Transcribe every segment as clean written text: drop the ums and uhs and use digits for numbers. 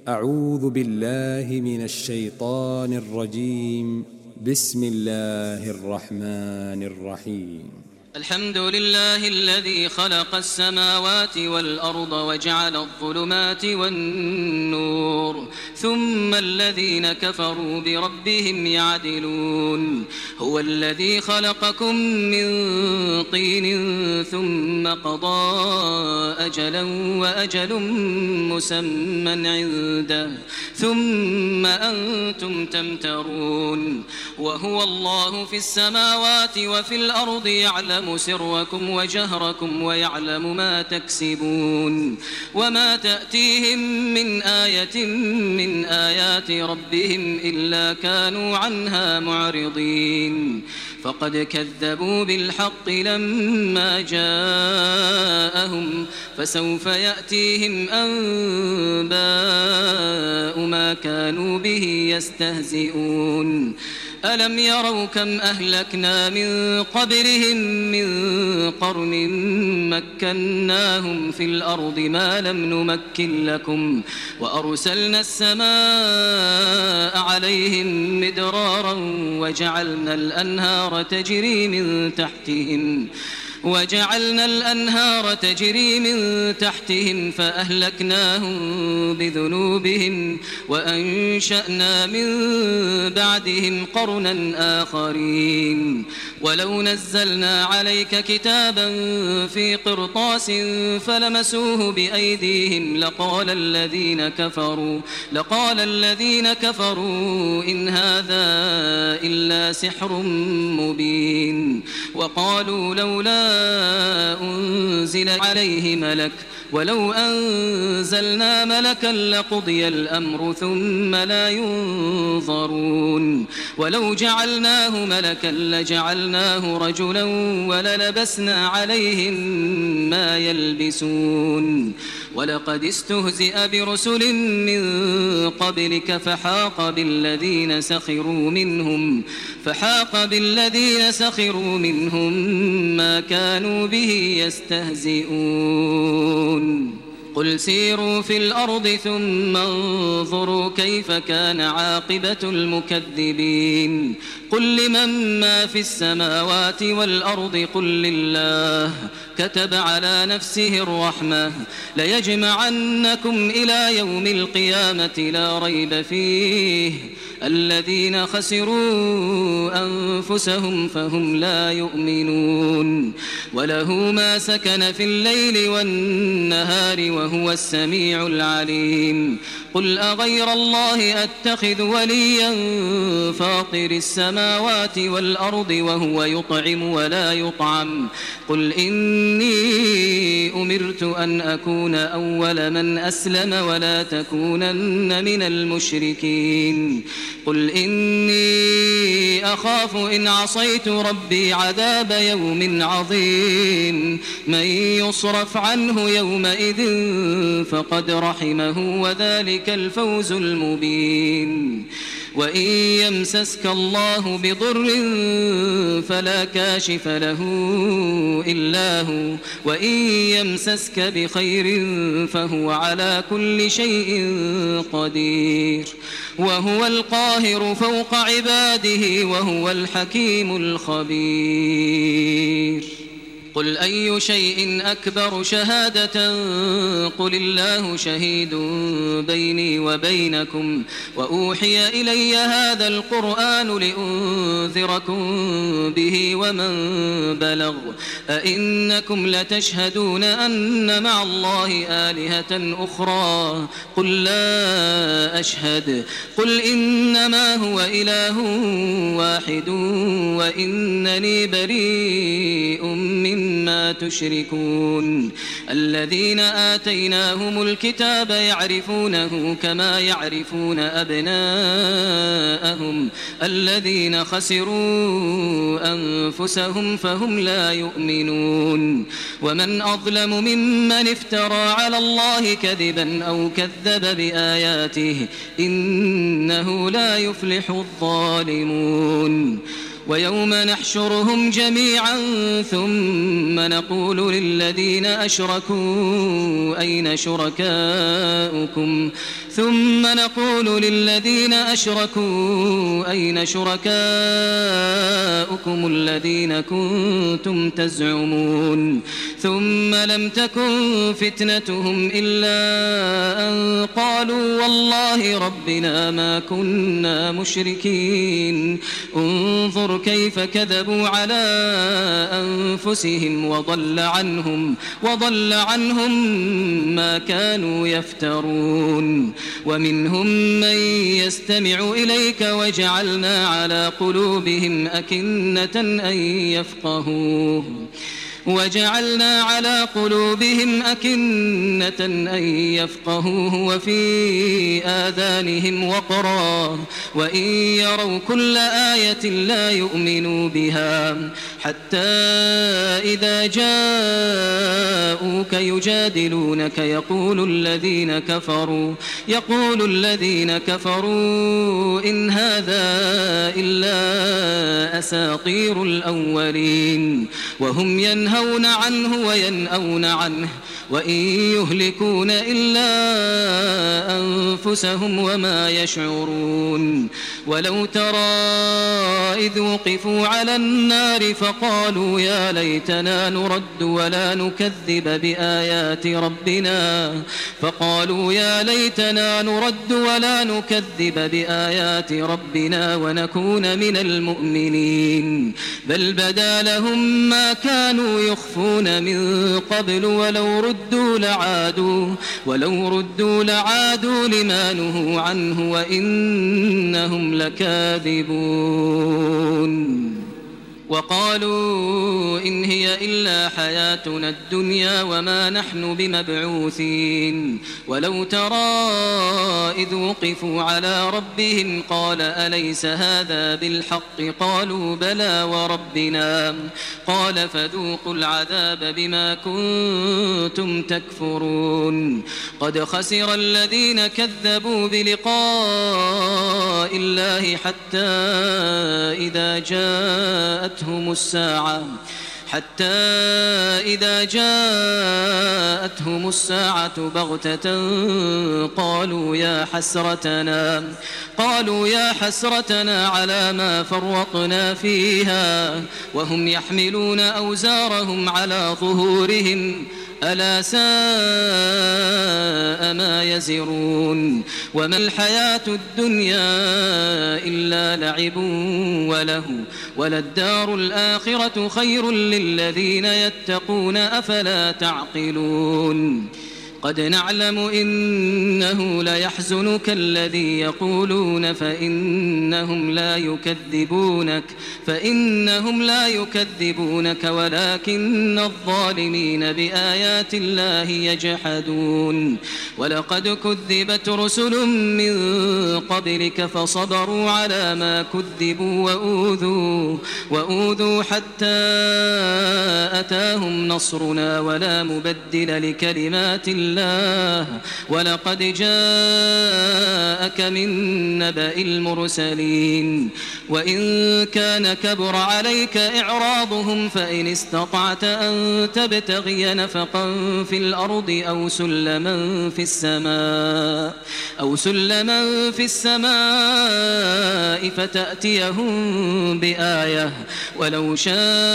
أعوذ بالله من الشيطان الرجيم. بسم الله الرحمن الرحيم. الحمد لله الذي خلق السماوات والأرض وجعل الظلمات والنور ثم الذين كفروا بربهم يعدلون. هو الذي خلقكم من طين ثم قضى أجلا وأجل مسمى عنده ثم أنتم تمترون. وهو الله في السماوات وفي الأرض يعلم سركم وجهركم ويعلم ما تكسبون. وما تأتيهم من آية من آيات ربهم إلا كانوا عنها معرضين. فقد كذبوا بالحق لما جاءهم فسوف يأتيهم أنباء ما كانوا به يستهزئون. ألم يروا كم أهلكنا من قبلهم من قرن مكناهم في الأرض ما لم نمكن لكم وأرسلنا السماء عليهم مدرارا وجعلنا الأنهار تجري من تحتهم فأهلكناهم بذنوبهم وأنشأنا من بعدهم قرنا آخرين. ولو نزلنا عليك كتابا في قرطاس فلمسوه بأيديهم لقال الذين كفروا إن هذا إلا سحر مبين. وقالوا لولا أنزل عليه ملك ولو أنزلنا ملكا لقضي الأمر ثم لا ينظرون. ولو جعلناه ملكا لجعلناه رجلا وللبسنا عليهم ما يلبسون. ولقد استهزئ برسل من قبلك فحاق بالذين سخروا منهم ما كانوا به يستهزئون. قل سيروا في الأرض ثم انظروا كيف كان عاقبة المكذبين. قل لمن ما في السماوات والأرض قل لله كتب على نفسه الرحمة ليجمعنكم إلى يوم القيامة لا ريب فيه الذين خسروا أنفسهم فهم لا يؤمنون. وله ما سكن في الليل والنهار وهو السميع العليم. قل أغير الله أتخذ وليا فاطر السماوات والأرض وهو يطعم ولا يطعم. قل إني أمرت أن أكون أول من أسلم ولا تكونن من المشركين. قل إني أخاف إن عصيت ربي عذاب يوم عظيم. من يصرف عنه يومئذ فقد رحمه وذلك الفوز المبين. وإن يمسسك الله بضر فلا كاشف له إلا هو وإن يمسسك بخير فهو على كل شيء قدير. وهو القاهر فوق عباده وهو الحكيم الخبير. قل أي شيء أكبر شهادة قل الله شهيد بيني وبينكم وأوحي إلي هذا القرآن لأنذركم به ومن بلغ. أئنكم لتشهدون أن مع الله آلهة أخرى قل لا أشهد. قل إنما هو إله واحد وإنني بريء مما تشركون. الذين آتيناهم الكتاب يعرفونه كما يعرفون أبناءهم الذين خسروا أنفسهم فهم لا يؤمنون. ومن أظلم ممن افترى على الله كذبا أو كذب بآياته إنه لا يفلح الظالمون. ويوم نحشرهم جميعا ثم نقول للذين أشركوا أين شركاؤكم ثم نقول للذين أشركوا أين شركاؤكم الذين كنتم تزعمون ثم لم تكن فتنتهم إلا أن قالوا والله ربنا ما كنا مشركين انظر كيف كذبوا على أنفسهم وضل عنهم ما كانوا يفترون ومنهم من يستمع إليك وجعلنا على قلوبهم أكنة أن يفقهوه وفي آذانهم وقرا وإن يروا كل آية لا يؤمنوا بها حتى إذا جاءوك يجادلونك يقول الذين كفروا إن هذا إلا أساطير الأولين وهم ينهون عنه وينأون عنه وإن يهلكون إلا أنفسهم وما يشعرون ولو ترى إذ وقفوا على النار فقالوا يا ليتنا نرد ولا نكذب بآيات ربنا ونكون من المؤمنين بل بدا لهم ما كانوا يخفون من قبل ولو ردوا لعادوا لما نهوا عنه وإنهم لكاذبون وقالوا إن هي إلا حياتنا الدنيا وما نحن بمبعوثين ولو ترى إذ وقفوا على ربهم قال أليس هذا بالحق قالوا بلى وربنا قال فذوقوا العذاب بما كنتم تكفرون قد خسر الذين كذبوا بلقاء الله حتى إذا جاءتهم الساعة بغتة قالوا يا حسرتنا على ما فرطنا فيها وهم يحملون أوزارهم على ظهورهم ألا ساء ما يزرون وما الحياة الدنيا إلا لعب وله وللدار الآخرة خير للذين يتقون أفلا تعقلون قد نعلم إنه ليحزنك الذي يقولون فإنهم لا يكذبونك ولكن الظالمين بآيات الله يجحدون ولقد كذبت رسل من قبلك فصبروا على ما كذبوا وأوذوا حتى أتاهم نصرنا ولا مبدل لكلمات الله ولقد جاءك من نبأ المرسلين وإن كان كبر عليك إعراضهم فإن استطعت أن تبتغي نفقا في الأرض أو سلما في السماء فتأتيهم بآية ولو شاء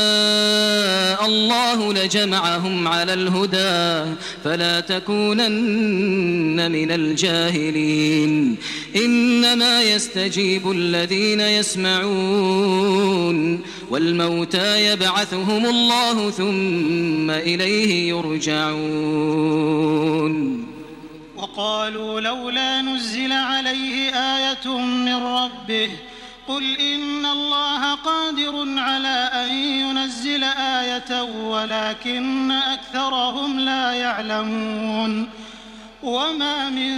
الله لجمعهم على الهدى فلا تكونن من الجاهلين إنما يستجيب الذين يسمعون والموتى يبعثهم الله ثم إليه يرجعون وقالوا لولا نزل عليه آية من ربه قل إن الله قادر على أن ينزل آية ولكن أكثرهم لا يعلمون وما من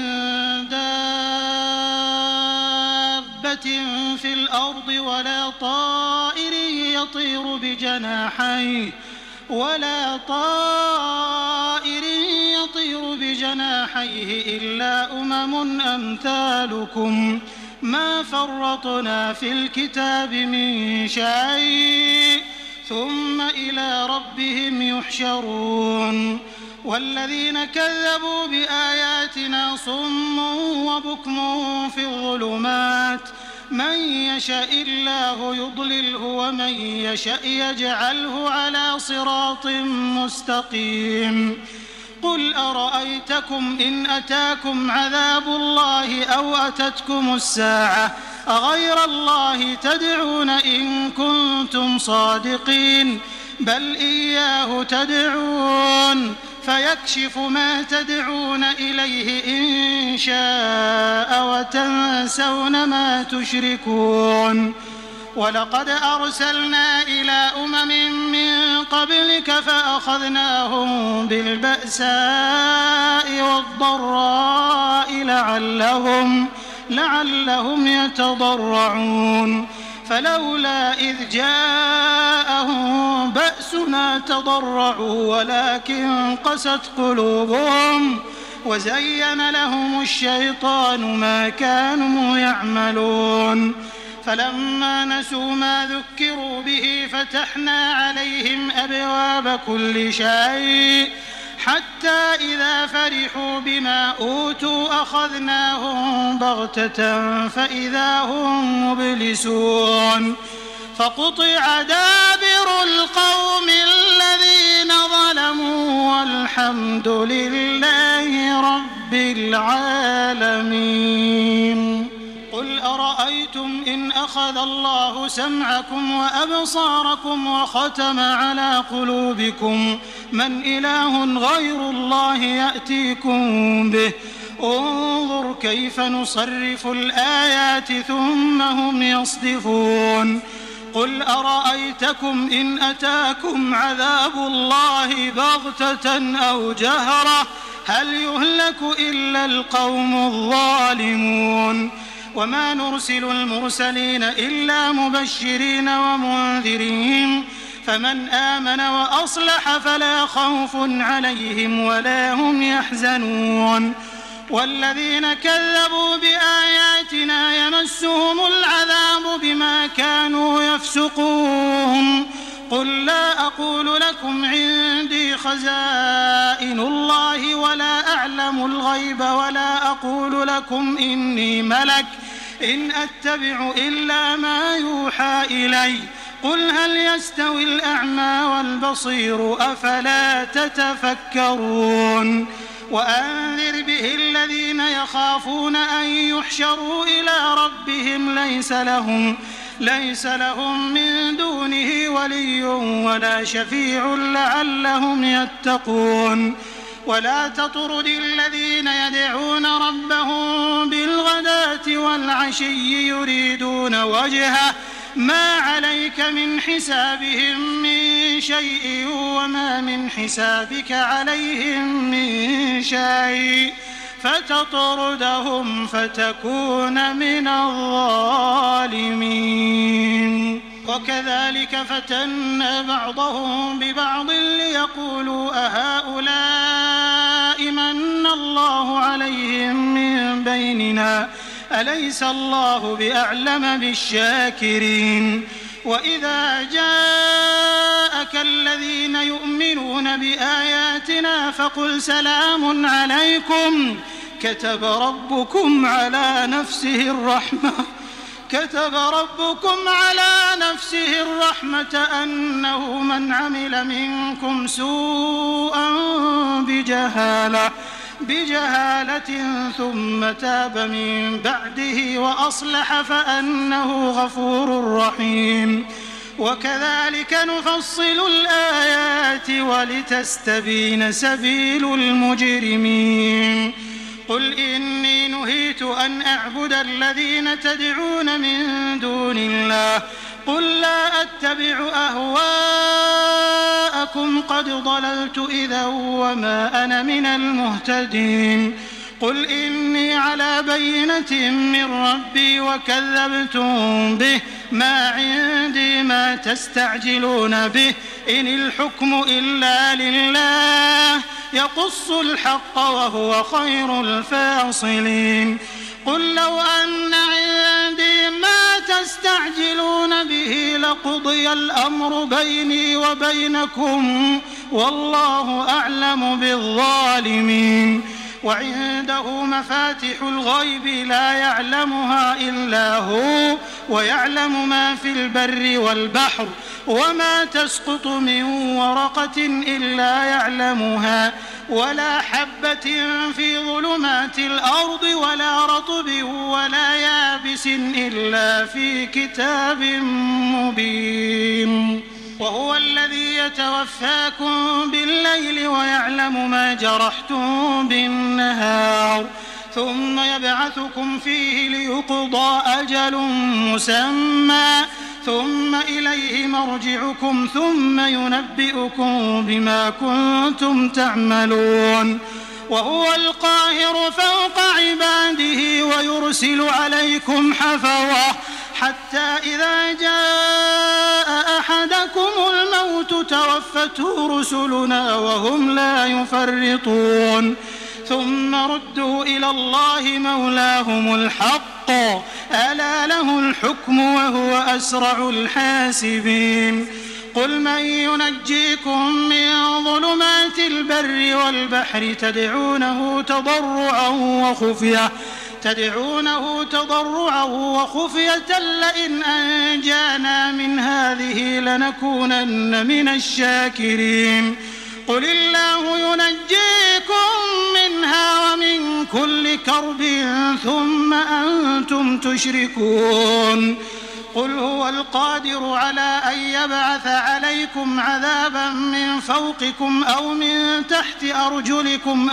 دابة في الأرض ولا طائر يطير بجناحيه إلا أمم أمثالكم ما فرطنا في الكتاب من شيء ثم إلى ربهم يحشرون والذين كذبوا بآياتنا صم وبكم في الظلمات من يشاء الله يضلله ومن يشاء يجعله على صراط مستقيم قل أرأيتكم إن أتاكم عذاب الله أو أتتكم الساعة أغير الله تدعون إن كنتم صادقين بل إياه تدعون فيكشف ما تدعون إليه إن شاء وتنسون ما تشركون ولقد أرسلنا إلى من قبلك فأخذناهم بالبأساء والضراء لعلهم يتضرعون فلولا إذ جاءهم بأسنا تضرعوا ولكن قست قلوبهم وزين لهم الشيطان ما كانوا يعملون فلما نسوا ما ذكروا به فتحنا عليهم أبواب كل شيء حتى إذا فرحوا بما أوتوا أخذناهم بغتة فإذا هم مبلسون فقطع دابر القوم الذين ظلموا والحمد لله رب العالمين قل أرأيتم إن أخذ الله سمعكم وأبصاركم وختم على قلوبكم من إله غير الله يأتيكم به انظر كيف نصرف الآيات ثم هم يصدفون قل أرأيتكم إن أتاكم عذاب الله بغتة أو جهرة هل يهلك إلا القوم الظالمون وما نرسل المرسلين إلا مبشرين ومنذرين فمن آمن وأصلح فلا خوف عليهم ولا هم يحزنون والذين كذبوا بآياتنا يمسهم العذاب بما كانوا يفسقون قل لا أقول لكم عندي خزائن الله ولا أعلم الغيب ولا أقول لكم إني ملك إن أتبع إلا ما يوحى إلي قل هل يستوي الأعمى والبصير أفلا تتفكرون وأنذر به الذين يخافون أن يحشروا إلى ربهم ليس لهم من دونه ولي ولا شفيع لعلهم يتقون ولا تطرد الذين يدعون ربهم بالغداة والعشي يريدون وجهه ما عليك من حسابهم من شيء وما من حسابك عليهم من شيء فتطردهم فتكون من الظالمين وكذلك فتنا بعضهم ببعض ليقولوا أهؤلاء من الله عليهم من بيننا أليس الله بأعلم بالشاكرين وإذا جاءك الذين يؤمنون بآياتنا فقل سلام عليكم كتب ربكم على نفسه الرحمة أنه من عمل منكم سوءا بجهالة ثم تاب من بعده وأصلح فأنه غفور رحيم وكذلك نفصل الآيات ولتستبين سبيل المجرمين قل إني نهيت أن أعبد الذين تدعون من دون الله قل لا أتبع أهواءكم قد ضللت إذا وما أنا من المهتدين قل إني على بينة من ربي وكذبتم به ما عندي ما تستعجلون به إن الحكم إلا لله يقص الحق وهو خير الفاصلين قل لو أن عندي ما تستعجلون به لقضي الأمر بيني وبينكم والله أعلم بالظالمين. وعنده مفاتح الغيب لا يعلمها إلا هو ويعلم ما في البر والبحر وما تسقط من ورقة إلا يعلمها ولا حبة في ظلمات الأرض ولا رطب ولا يابس إلا في كتاب مبين. وهو الذي يتوفاكم بالليل ويعلم ما جرحتم بالنهار ثم يبعثكم فيه ليقضى أجل مسمى ثم إليه مرجعكم ثم ينبئكم بما كنتم تعملون. وهو القاهر فوق عباده ويرسل عليكم حفظة حتى إذا جاء أحدكم الموت توفته رسلنا وهم لا يفرطون ثم ردوا إلى الله مولاهم الحق ألا له الحكم وهو أسرع الحاسبين. قل من ينجيكم من ظلمات البر والبحر تدعونه تضرعا وخفية لئن أنجانا من هذه لنكونن من الشاكرين. قل الله ينجيكم منها ومن كل كرب ثم أنتم تشركون. قل هو القادر على أن يبعث عليكم عذابا من فوقكم أو من تحت أرجلكم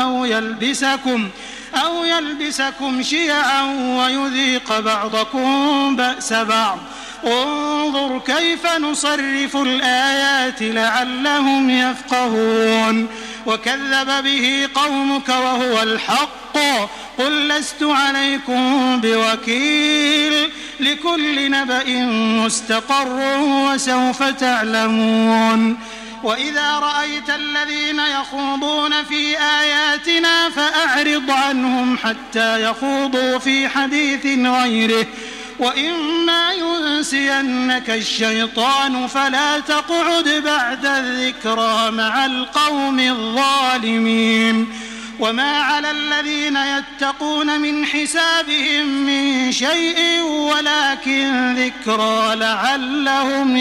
أو يلبسكم شيعا ويذيق بعضكم بأس بعض. انظر كيف نصرف الآيات لعلهم يفقهون. وكذب به قومك وهو الحق قل لست عليكم بوكيل لكل نبأ مستقر وسوف تعلمون. وإذا رأيت الذين يخوضون في آياتنا فأعرض عنهم حتى يخوضوا في حديث غيره وإما ينسينك الشيطان فلا تقعد بعد الذكرى مع القوم الظالمين. وما على الذين يتقون من حسابهم من شيء ولكن ذكرى لعلهم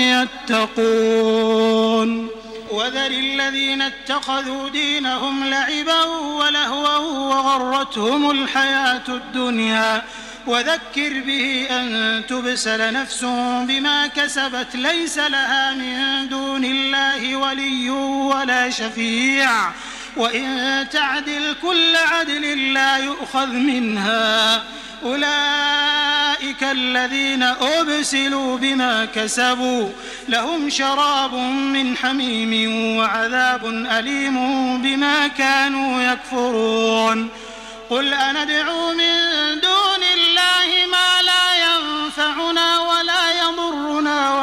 يتقون. وذر الذين اتخذوا دينهم لعبا ولهوا وغرتهم الحياة الدنيا وذكر به أن تبسل نفس بما كسبت ليس لها من دون الله ولي ولا شفيع وإن تعدل كل عدل لا يؤخذ منها. أولئك الذين أبسلوا بما كسبوا لهم شراب من حميم وعذاب أليم بما كانوا يكفرون. قل أندعو من دون الله ما لا ينفعنا ولا يضرنا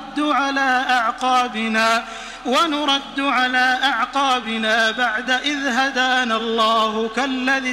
ونرد على أعقابنا بعد إذ هدانا الله كالذي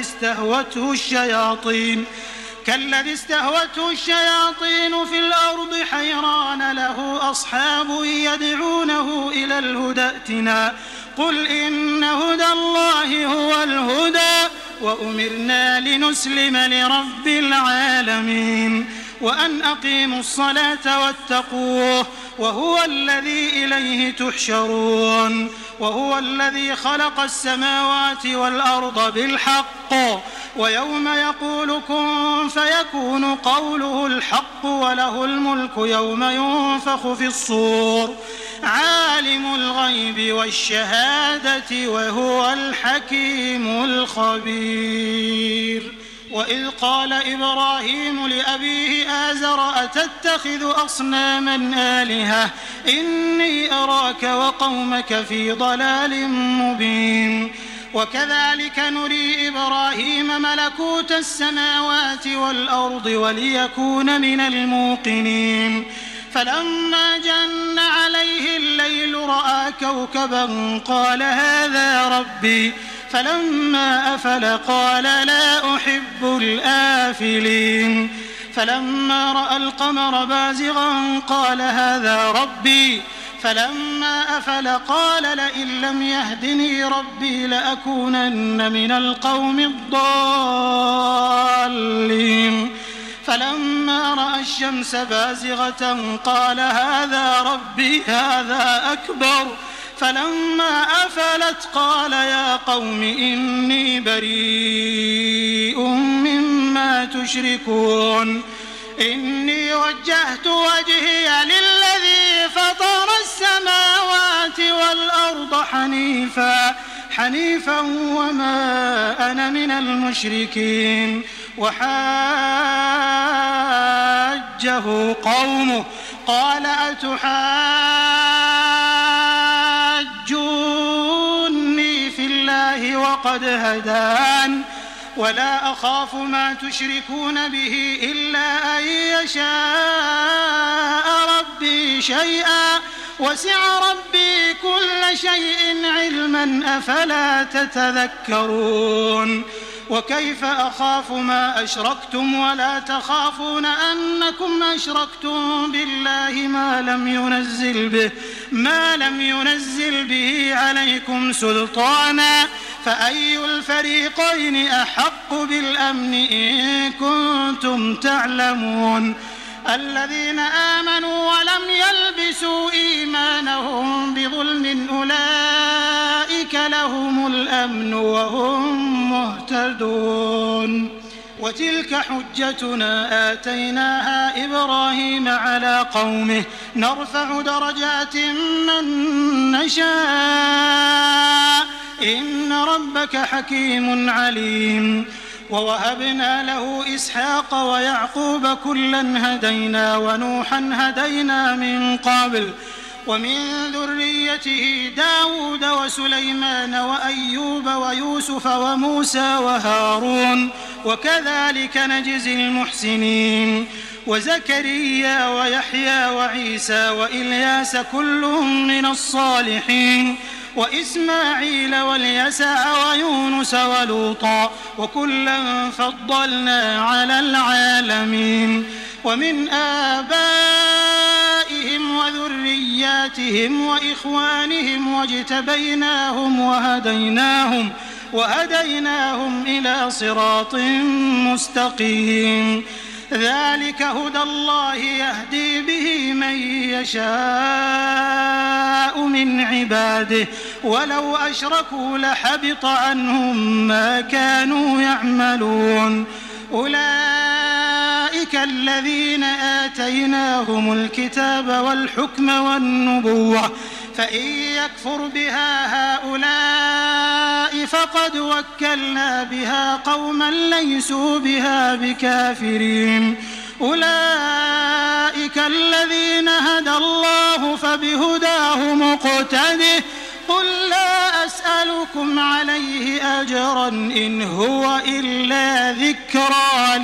استهوته الشياطين في الأرض حيران له أصحاب يدعونه إلى الهدى ائتنا قل إن هدى الله هو الهدى وأمرنا لنسلم لرب العالمين وأن أقيموا الصلاة واتقوه وهو الذي إليه تحشرون. وهو الذي خلق السماوات والأرض بالحق ويوم يقول كن فيكون قوله الحق وله الملك يوم ينفخ في الصور عالم الغيب والشهادة وهو الحكيم الخبير. وإذ قال إبراهيم لأبيه آزر أتتخذ أصناما آلهة إني أراك وقومك في ضلال مبين. وكذلك نري إبراهيم ملكوت السماوات والأرض وليكون من الموقنين. فلما جن عليه الليل رأى كوكبا قال هذا ربي فلما أفل قال لا أحب الآفلين. فلما رأى القمر بازغا قال هذا ربي فلما أفل قال لئن لم يهدني ربي لأكونن من القوم الضالين فلما رأى الشمس بازغة قال هذا ربي هذا أكبر فلما أفلت قال يا قوم إني بريء مما تشركون إني وجهت وجهي للذي فطر السماوات والأرض حنيفا وما أنا من المشركين وحاجه قومه قال أتحاجوني في الله وقد هدان ولا أخاف ما تشركون به إلا أن يشاء ربي شيئا وسع ربي كل شيء علما أفلا تتذكرون وكيف أخاف ما أشركتم ولا تخافون أنكم أشركتم بالله ما لم ينزل به عليكم سلطانا فأي الفريقين أحق بالأمن إن كنتم تعلمون الذين آمنوا ولم يلبسوا إيمانهم بظلم أولئك لهم الأمن وهم مهتدون وتلك حجتنا آتيناها إبراهيم على قومه نرفع درجات من نشاء إن ربك حكيم عليم ووهبنا له إسحاق ويعقوب كلا هدينا ونوحا هدينا من قبل ومن ذريته داود وسليمان وأيوب ويوسف وموسى وهارون وكذلك نجزي المحسنين وزكريا ويحيى وعيسى وإلياس كل من الصالحين وإسماعيل واليسع ويونس ولوطا وكلا فضلنا على العالمين ومن آبائهم وذرياتهم وإخوانهم واجتبيناهم وهديناهم إلى صراط مستقيم ذلك هدى الله يهدي به من يشاء من عباده ولو أشركوا لحبط عنهم ما كانوا يعملون أولئك الذين آتيناهم الكتاب والحكم والنبوة فإن يكفر بها هؤلاء فقد وكلنا بها قوما ليسوا بها بكافرين أولئك الذين هدى الله فبهداه مقتده قل لا أسألكم عليه أجرا إن هو إلا ذكرى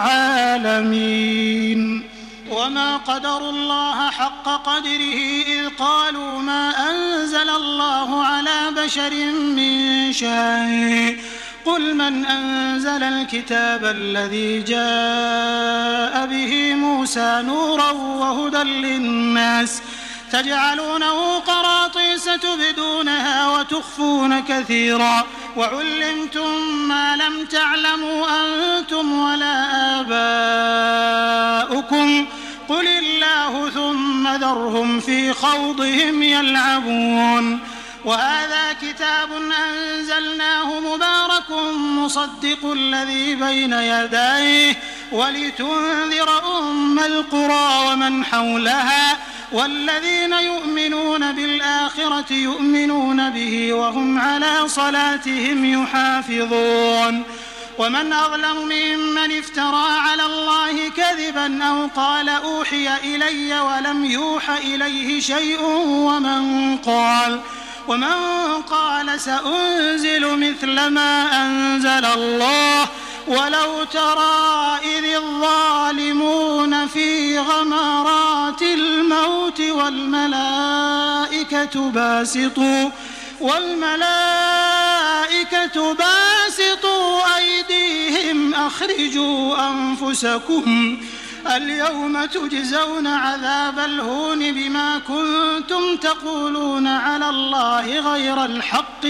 للعالمين وما قدروا الله حق قدره إذ قالوا ما أنزل الله على بشر من شيء قل من أنزل الكتاب الذي جاء به موسى نورا وهدى للناس تجعلونه قراطيس تبدونها وتخفون كثيرا وعلمتم ما لم تعلموا أنتم ولا آباؤكم قل الله ثم ذرهم في خوضهم يلعبون وهذا كتاب أنزلناه مبارك مصدق الذي بين يديه ولتنذر أم القرى ومن حولها والذين يؤمنون بالآخرة يؤمنون به وهم على صلاتهم يحافظون ومن أظلم ممن افترى على الله كذبا أو قال أوحي إلي ولم يوح إليه شيء ومن قال سأنزل مثل ما أنزل الله ولو ترى إذ الظالمون في غمرات الموت والملائكة باسطوا أيديهم أخرجوا أنفسكم اليوم تجزون عذاب الهون بما كنتم تقولون على الله غير الحق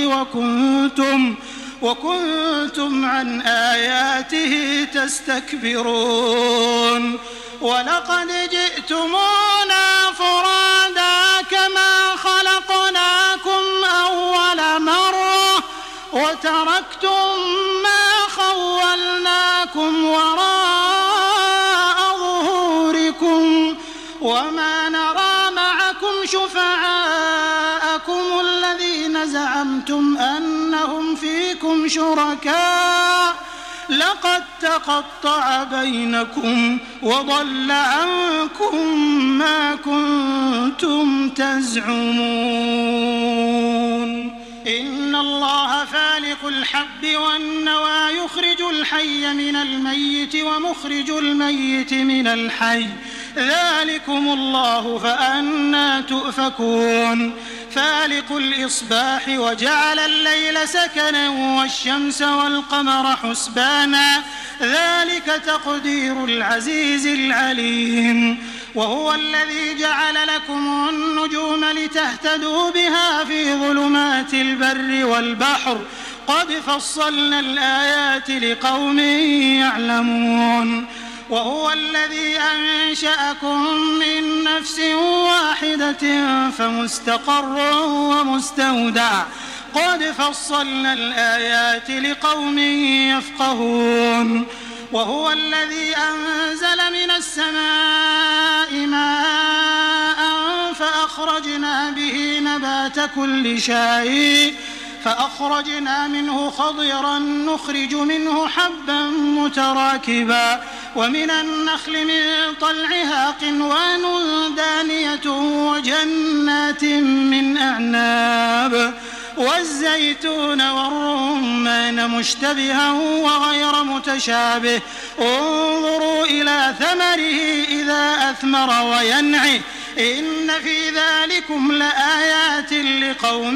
وكنتم عن آياته تستكبرون ولقد جئتمونا فرادا كما خلقناكم أول مرة وتركتم ما خولناكم وراء ظهوركم وما نرى معكم شفعاءكم الذين زعمتم أنهم فيكم شركاء لقد تقطع بينكم وضل عنكم ما كنتم تزعمون إن الله فالق الحب والنوى يخرج الحي من الميت ومخرج الميت من الحي ذلكم الله فأنى تؤفكون فالق الإصباح وجعل الليل سكنا والشمس والقمر حسبانا ذلك تقدير العزيز العليم وهو الذي جعل لكم النجوم لتهتدوا بها في ظلمات البر والبحر قد فصلنا الآيات لقوم يعلمون وهو الذي أنشأكم من نفس واحدة فمستقر ومستودع قد فصلنا الآيات لقوم يفقهون وهو الذي أنزل من السماء ماء فأخرجنا به نبات كل شيء فأخرجنا منه خضرا نخرج منه حبا متراكبا ومن النخل من طلعها قنوان دانية وجنات من أعناب والزيتون والرمان مشتبها وغير متشابه انظروا إلى ثمره إذا أثمر وينعه إن في ذلكم لآيات لقوم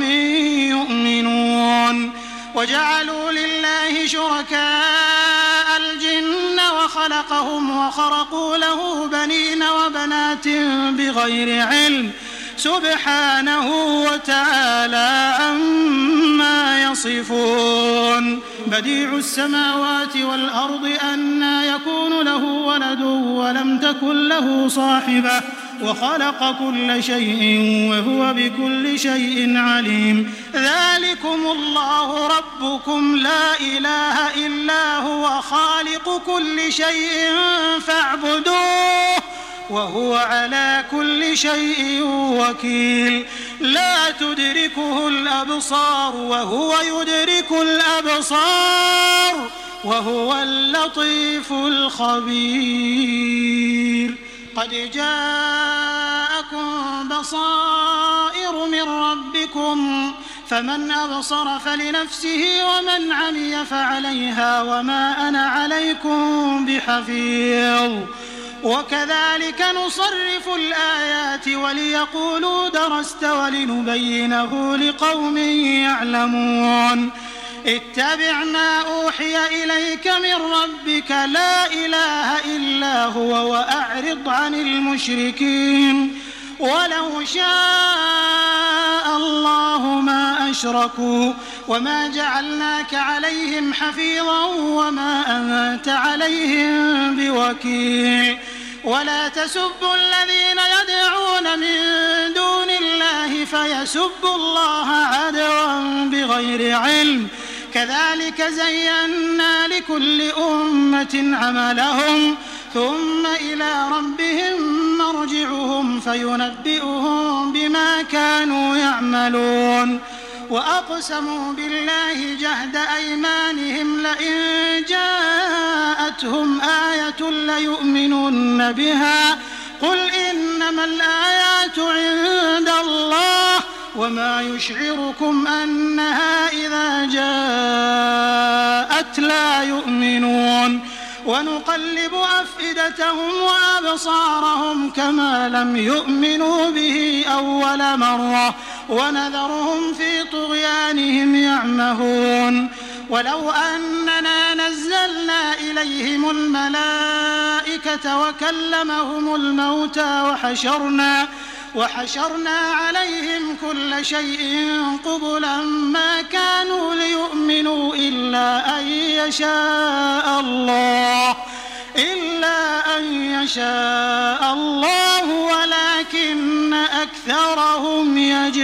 يؤمنون وجعلوا لله شركاء الجن وخلقهم وخرقوا له بنين وبنات بغير علم سبحانه وتعالى عما يصفون بديع السماوات والأرض أنى يكون له ولد ولم تكن له صاحبة وخلق كل شيء وهو بكل شيء عليم ذلكم الله ربكم لا إله إلا هو خالق كل شيء فاعبدوه وهو على كل شيء وكيل لا تدركه الأبصار وهو يدرك الأبصار وهو اللطيف الخبير قد جاءكم بصائر من ربكم فمن أبصر فلنفسه ومن عمي فعليها وما أنا عليكم بحفيظ وكذلك نصرف الآيات وليقولوا درست ولنبينه لقوم يعلمون اتبع ما أوحي إليك من ربك لا إله إلا هو وأعرض عن المشركين ولو شاء الله ما أشركوا وما جعلناك عليهم حفيظا وما أنت عليهم بوكيل ولا تسبوا الذين يدعون من دون الله فيسبوا الله عدوا بغير علم كذلك زينا لكل أمة عملهم ثم إلى ربهم مرجعهم فينبئهم بما كانوا يعملون وأقسموا بالله جهد أيمانهم لئن جاءتهم آية ليؤمنن بها قل إنما الآيات عند الله وما يشعركم أنها إذا جاءت لا يؤمنون ونقلب أفئدتهم وأبصارهم كما لم يؤمنوا به أول مرة ونذرهم في طغيانهم يعمهون ولو أننا نزلنا إليهم الملائكة وكلمهم الموتى وحشرنا عليهم كل شيء قبلا ما كانوا ليؤمنوا إلا أن يشاء الله ولكن أكثرهم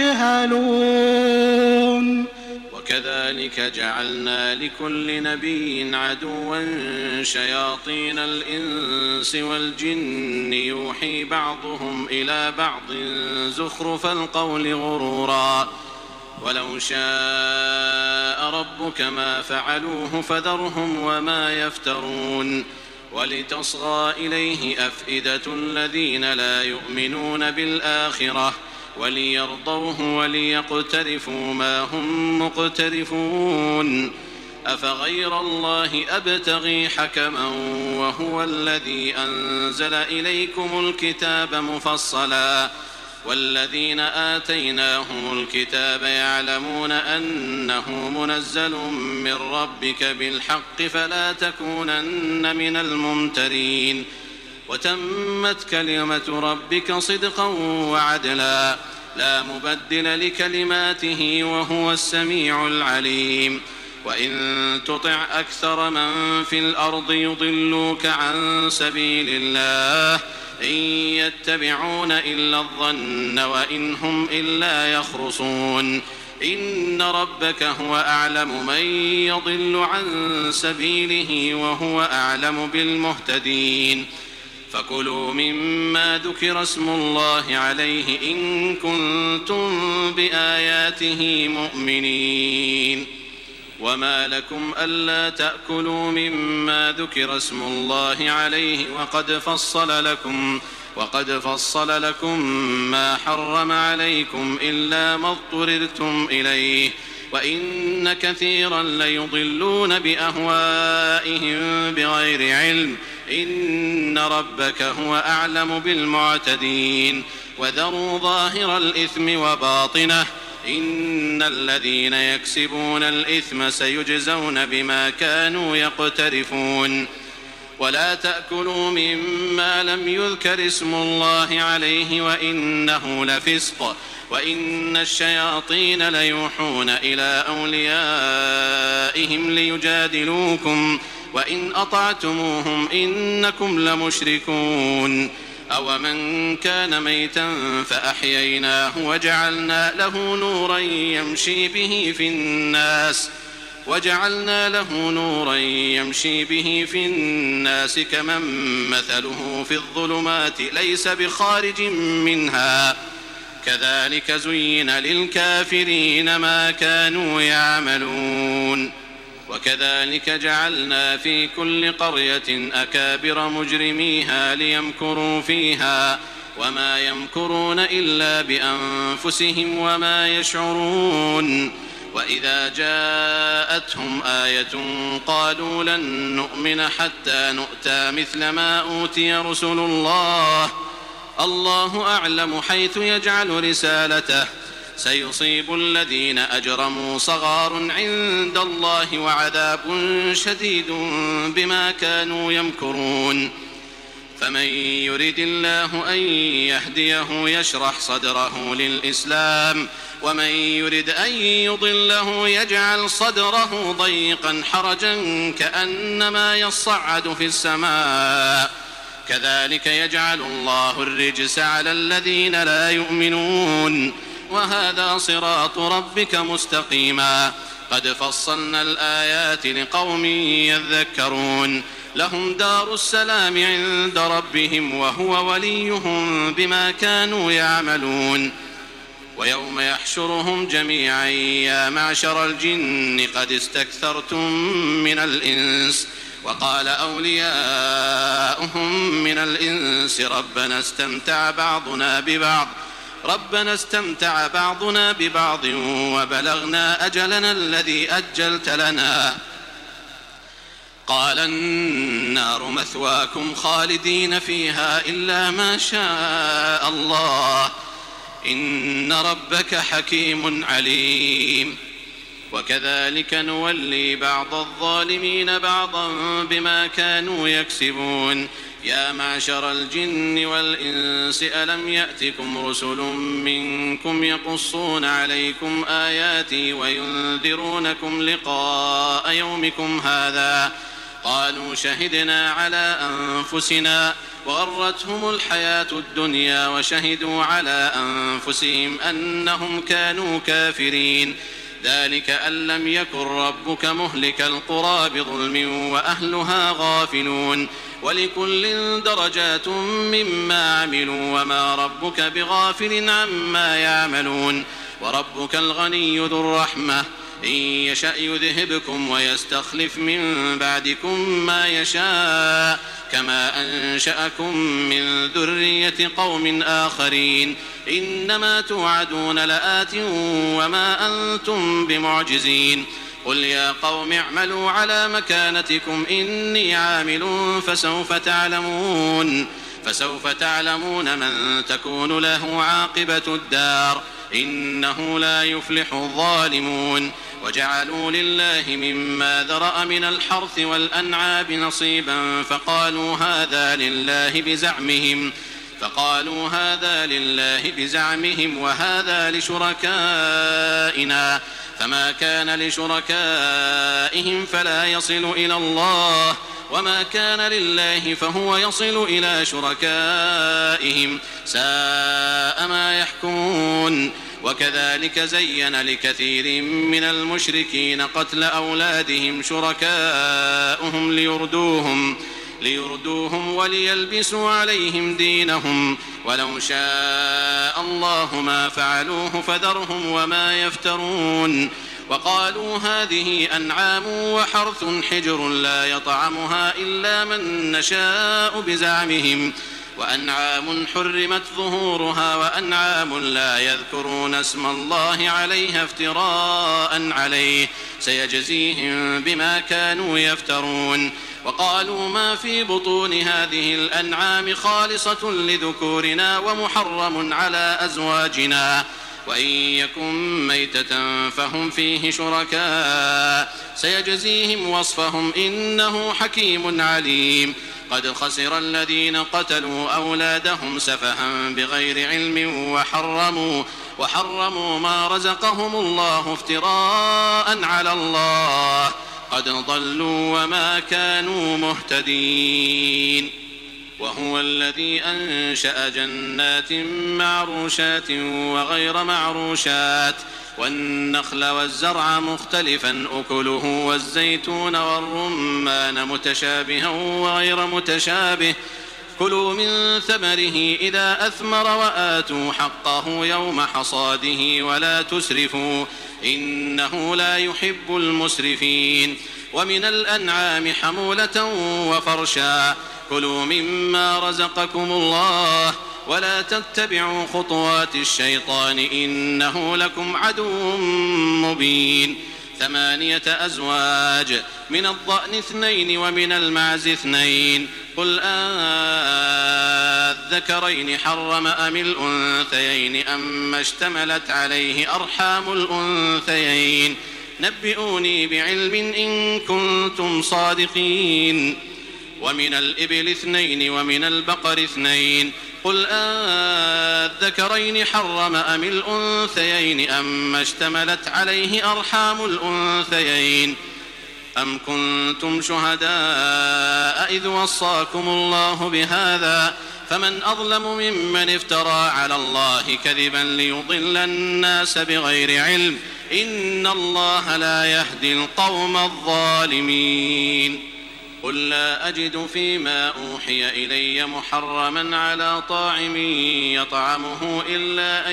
يجهلون. وكذلك جعلنا لكل نبي عدوا شياطين الإنس والجن يوحي بعضهم إلى بعض زخرف القول غرورا ولو شاء ربك ما فعلوه فذرهم وما يفترون ولتصغى إليه أفئدة الذين لا يؤمنون بالآخرة وليرضوه وليقترفوا ما هم مقترفون أفغير الله أبتغي حكما وهو الذي أنزل إليكم الكتاب مفصلا والذين آتيناهم الكتاب يعلمون أنه منزل من ربك بالحق فلا تكونن من الممترين وتمت كلمة ربك صدقا وعدلا لا مبدل لكلماته وهو السميع العليم وإن تطع أكثر من في الأرض يضلوك عن سبيل الله إن يتبعون إلا الظن وإن هم إلا يخرصون إن ربك هو أعلم من يضل عن سبيله وهو أعلم بالمهتدين فكلوا مما ذكر اسم الله عليه إن كنتم بآياته مؤمنين وما لكم ألا تأكلوا مما ذكر اسم الله عليه وقد فصل لكم ما حرم عليكم إلا ما اضطررتم إليه وإن كثيرا ليضلون بأهوائهم بغير علم إن ربك هو أعلم بالمعتدين وذروا ظاهر الإثم وباطنه إن الذين يكسبون الإثم سيجزون بما كانوا يقترفون ولا تأكلوا مما لم يذكر اسم الله عليه وإنه لفسق وإن الشياطين ليوحون إلى أوليائهم ليجادلوكم وإن أطعتموهم إنكم لمشركون أومن كان ميتا فأحييناه وجعلنا له نورا يمشي به في الناس كمن مثله في الظلمات ليس بخارج منها كذلك زين للكافرين ما كانوا يعملون وكذلك جعلنا في كل قرية أكابر مجرميها ليمكروا فيها وما يمكرون إلا بأنفسهم وما يشعرون وإذا جاءتهم آية قالوا لن نؤمن حتى نؤتى مثل ما أوتي رسل الله أعلم حيث يجعل رسالته سيصيب الذين أجرموا صغار عند الله وعذاب شديد بما كانوا يمكرون فمن يرد الله أن يهديه يشرح صدره للإسلام ومن يرد أن يضله يجعل صدره ضيقا حرجا كأنما يصعد في السماء كذلك يجعل الله الرجس على الذين لا يؤمنون وهذا صراط ربك مستقيما قد فصلنا الآيات لقوم يذكرون لهم دار السلام عند ربهم وهو وليهم بما كانوا يعملون ويوم يحشرهم جميعا يا معشر الجن قد استكثرتم من الإنس وقال أولياؤهم من الإنس ربنا استمتع بعضنا ببعض وبلغنا أجلنا الذي أجلت لنا قال النار مثواكم خالدين فيها إلا ما شاء الله إن ربك حكيم عليم وكذلك نولي بعض الظالمين بعضا بما كانوا يكسبون يا معشر الجن والإنس ألم يأتكم رسل منكم يقصون عليكم آياتي وينذرونكم لقاء يومكم هذا قالوا شهدنا على أنفسنا وغرتهم الحياة الدنيا وشهدوا على أنفسهم أنهم كانوا كافرين ذلك أن لم يكن ربك مهلك القرى بظلم وأهلها غافلون ولكل درجات مما عملوا وما ربك بغافل عما يعملون وربك الغني ذو الرحمة إن يشأ يذهبكم ويستخلف من بعدكم ما يشاء كما أنشأكم من ذرية قوم آخرين إنما توعدون لآت وما أنتم بمعجزين قل يا قوم اعملوا على مكانتكم إني عامل فسوف تعلمون من تكون له عاقبة الدار إنه لا يفلح الظالمون وجعلوا لله مما ذرأ من الحرث والأنعام نصيبا فقالوا هذا لله بزعمهم وهذا لشركائنا فما كان لشركائهم فلا يصل إلى الله وما كان لله فهو يصل إلى شركائهم ساء ما يحكمون وكذلك زين لكثير من المشركين قتل أولادهم شركاؤهم ليردوهم وليلبسوا عليهم دينهم ولو شاء الله ما فعلوه فذرهم وما يفترون وقالوا هذه أنعام وحرث حجر لا يطعمها إلا من نشاء بزعمهم وأنعام حرمت ظهورها وأنعام لا يذكرون اسم الله عليها افتراء عليه سيجزيهم بما كانوا يفترون وقالوا ما في بطون هذه الأنعام خالصة لذكورنا ومحرم على أزواجنا وإن يكن ميتة فهم فيه شركاء سيجزيهم وصفهم إنه حكيم عليم قد خسر الذين قتلوا أولادهم سفها بغير علم وحرموا ما رزقهم الله افتراء على الله قد ضلوا وما كانوا مهتدين وهو الذي أنشأ جنات معروشات وغير معروشات والنخل والزرع مختلفا أكله والزيتون والرمان متشابها وغير متشابه كلوا من ثمره إذا أثمر وآتوا حقه يوم حصاده ولا تسرفوا إنه لا يحب المسرفين ومن الأنعام حمولة وفرشا كلوا مما رزقكم الله ولا تتبعوا خطوات الشيطان إنه لكم عدو مبين 8 أزواج من الضأن 2 ومن المعز 2 قل أذكرين حرم أم الأنثيين أما اشتملت عليه أرحام الأنثيين نبئوني بعلم إن كنتم صادقين ومن الإبل 2 ومن البقر 2 قل أذكرين حرم أم الأنثيين أما اشتملت عليه أرحام الأنثيين أم كنتم شهداء إذ وصاكم الله بهذا فمن أظلم ممن افترى على الله كذبا ليضل الناس بغير علم إن الله لا يهدي القوم الظالمين قل لا أجد فيما أوحي إلي محرما على طاعم يطعمه إلا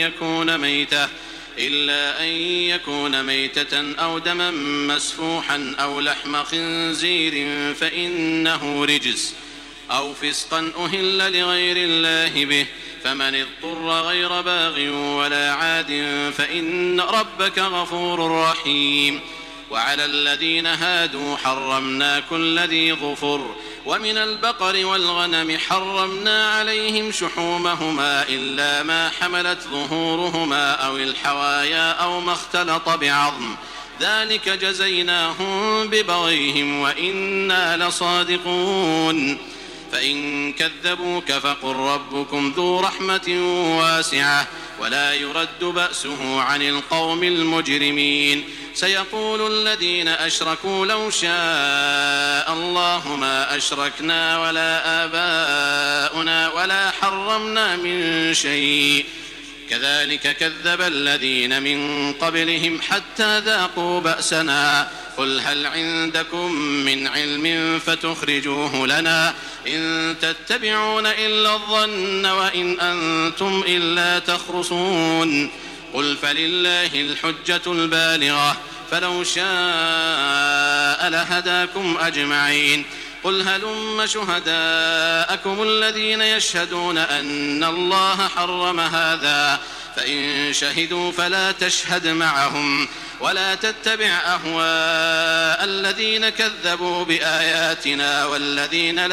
أن يكون ميتة أو دما مسفوحا أو لحم خنزير فإنه رجس أو فسقا أهل لغير الله به فمن اضطر غير باغ ولا عاد فإن ربك غفور رحيم وعلى الذين هادوا حرمنا كل ذي ظفر ومن البقر والغنم حرمنا عليهم شحومهما إلا ما حملت ظهورهما أو الحوايا أو ما اختلط بعظم ذلك جزيناهم ببغيهم وإنا لصادقون فإن كذبوك فقل ربكم ذو رحمة واسعة ولا يرد بأسه عن القوم المجرمين. سيقول الذين أشركوا لو شاء الله ما أشركنا ولا آباؤنا ولا حرمنا من شيء كذلك كذب الذين من قبلهم حتى ذاقوا بأسنا قل هل عندكم من علم فتخرجوه لنا إن تتبعون إلا الظن وإن أنتم إلا تخرصون قل فلله الحجة البالغة فلو شاء لهداكم أجمعين قل هلم شهداءكم الذين يشهدون أن الله حرم هذا فإن شهدوا فلا تشهد معهم ولا تتبع أهواء الذين كذبوا بآياتنا والذين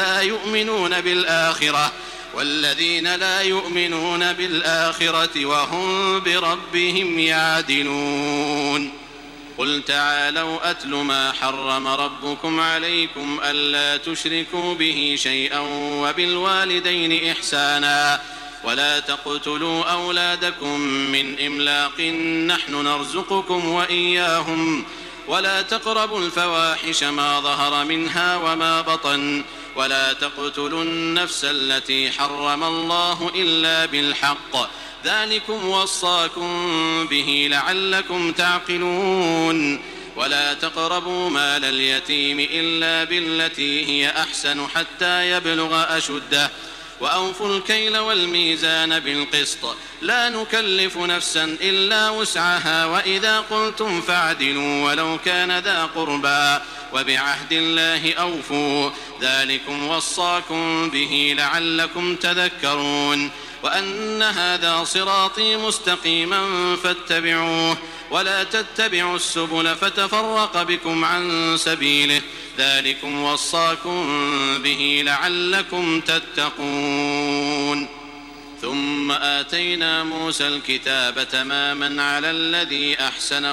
لا يؤمنون بالآخرة وهم بربهم يعدلون قل تعالوا أتل ما حرم ربكم عليكم ألا تشركوا به شيئا وبالوالدين إحسانا ولا تقتلوا أولادكم من إملاق نحن نرزقكم وإياهم ولا تقربوا الفواحش ما ظهر منها وما بطن ولا تقتلوا النفس التي حرم الله إلا بالحق ذلكم وصاكم به لعلكم تعقلون ولا تقربوا مال اليتيم إلا بالتي هي أحسن حتى يبلغ أشده وأوفوا الكيل والميزان بالقسط لا نكلف نفسا إلا وسعها وإذا قلتم فاعدلوا ولو كان ذا قربى وبعهد الله أوفوا ذلكم وصاكم به لعلكم تذكرون وأن هذا صراطي مستقيما فاتبعوه ولا تتبعوا السبل فتفرق بكم عن سبيله ذلكم وصاكم به لعلكم تتقون ثم آتينا موسى الكتاب تماما على الذي أحسن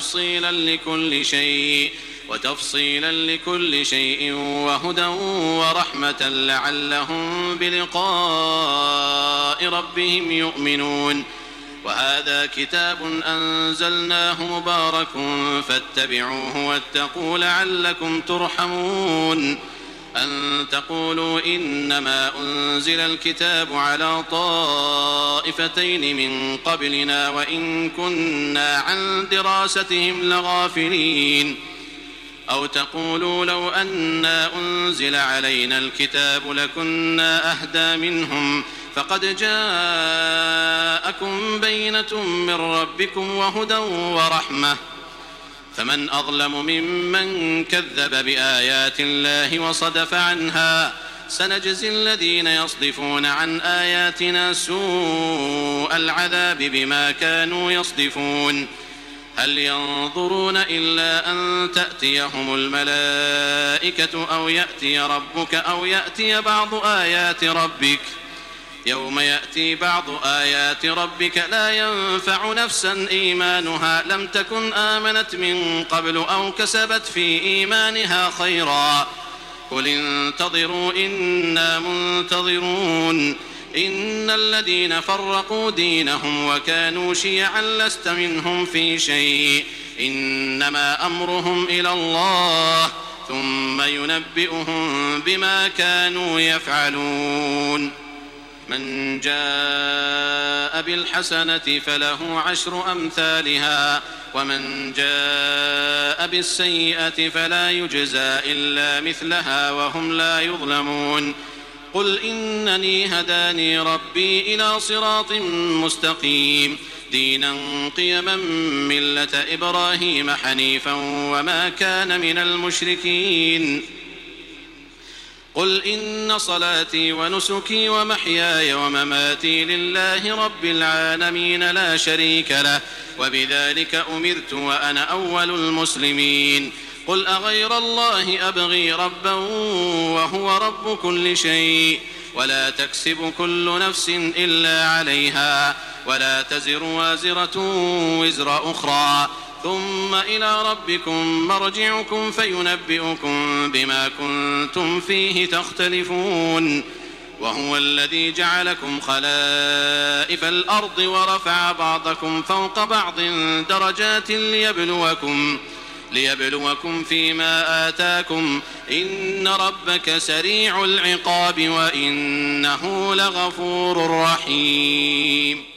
وتفصيلا لكل شيء وهدى ورحمة لعلهم بلقاء ربهم يؤمنون وهذا كتاب أنزلناه مبارك فاتبعوه واتقوا لعلكم ترحمون أن تقولوا إنما أنزل الكتاب على طائفتين من قبلنا وإن كنا عن دراستهم لغافلين أو تقولوا لو أنا أنزل علينا الكتاب لكنا أهدى منهم فقد جاءكم بينة من ربكم وهدى ورحمة فمن أظلم ممن كذب بآيات الله وصدف عنها سنجزي الذين يصدفون عن آياتنا سوء العذاب بما كانوا يصدفون هل ينظرون إلا أن تأتيهم الملائكة أو يأتي ربك أو يأتي بعض آيات ربك يوم يأتي بعض آيات ربك لا ينفع نفسا إيمانها لم تكن آمنت من قبل أو كسبت في إيمانها خيرا قل انتظروا إنا منتظرون إن الذين فرقوا دينهم وكانوا شيعا لست منهم في شيء إنما أمرهم إلى الله ثم ينبئهم بما كانوا يفعلون من جاء بالحسنة فله 10 أمثالها ومن جاء بالسيئة فلا يجزى إلا مثلها وهم لا يظلمون قل إنني هداني ربي إلى صراط مستقيم دينا قيما ملة إبراهيم حنيفا وما كان من المشركين قل إن صلاتي ونسكي ومحياي ومماتي لله رب العالمين لا شريك له وبذلك أمرت وأنا أول المسلمين قل أغير الله أبغي ربا وهو رب كل شيء ولا تكسب كل نفس إلا عليها ولا تزر وازرة وزر أخرى ثم إلى ربكم مرجعكم فينبئكم بما كنتم فيه تختلفون وهو الذي جعلكم خلائف الأرض ورفع بعضكم فوق بعض درجات ليبلوكم فيما آتاكم إن ربك سريع العقاب وإنه لغفور رحيم.